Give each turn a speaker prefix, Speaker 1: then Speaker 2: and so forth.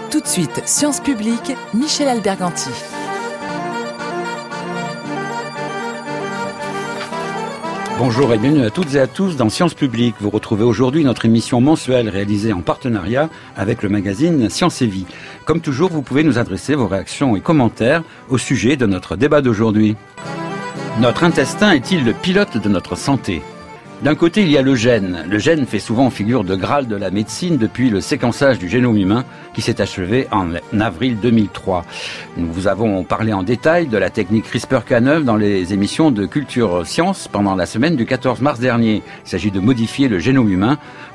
Speaker 1: Tout de suite, Sciences Publiques, Michel Alberganti.
Speaker 2: Bonjour et bienvenue à toutes et à tous dans Sciences Publiques. Vous retrouvez aujourd'hui notre émission mensuelle réalisée en partenariat avec le magazine Science et Vie. Comme toujours, vous pouvez nous adresser vos réactions et commentaires au sujet de notre débat d'aujourd'hui. Notre intestin est-il le pilote de notre santé ? D'un côté, il y a le gène. Le gène fait souvent figure de graal de la médecine depuis le séquençage du génome humain qui s'est achevé en avril 2003. Nous vous avons parlé en détail de la technique CRISPR-Cas9 dans les émissions de Culture Science pendant la semaine du 14 mars dernier. Il s'agit de modifier le génome humain